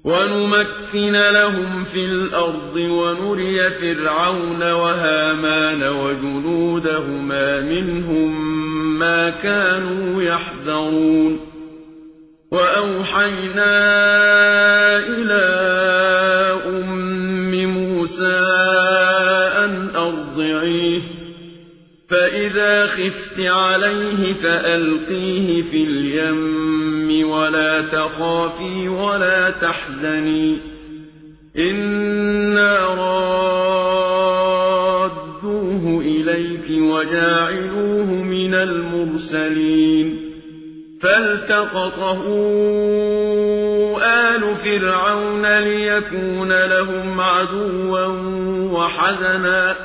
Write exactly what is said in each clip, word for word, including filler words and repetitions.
ونمكن لهم في الأرض ونري فرعون وهامان وجنودهما منهم ما كانوا يحذرون وأوحينا إلى أم موسى أن أرضعيه فإذا خفت عليه فألقيه في اليم ولا تخافي ولا تحزني إنا رادوه إليك وجاعلوه من المرسلين فالتقطه آل فرعون ليكون لهم عدوا وحزنا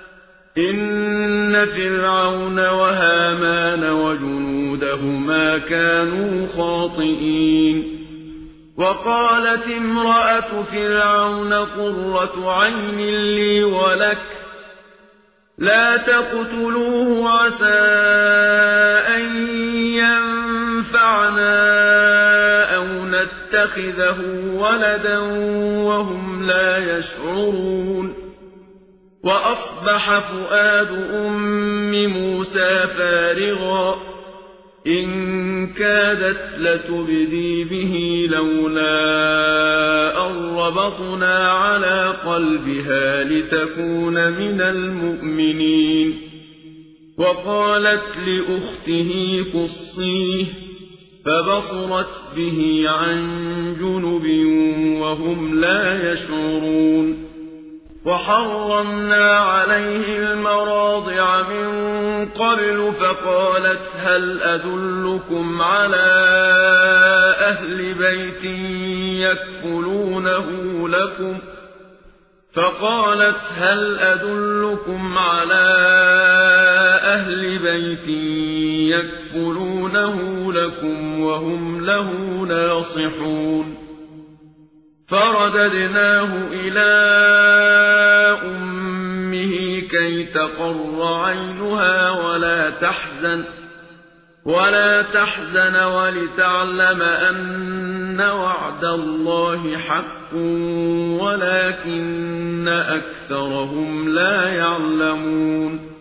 إن فرعون وهامان وجنودهما كانوا خاطئين وقالت امرأة فرعون قرة عين لي ولك لا تقتلوه عسى أن ينفعنا أو نتخذه ولدا وهم لا يشعرون وأصبح فؤاد أم موسى فارغا إن كادت لتبدي به لولا أن ربطنا على قلبها لتكون من المؤمنين وقالت لأخته قصيه فبصرت به عن جنب وهم لا يشعرون وحرمنا عليه المراضع من قبل فقالت هل أدلكم على أهل بيت يكفلونه لكم فقالت هل أدلكم على أهل بيت يكفلونه لكم وهم له ناصحون فرددناه إلى أمه كي تقر عينها ولا تحزن ولا تحزن ولتعلم أن وعد الله حق ولكن أكثرهم لا يعلمون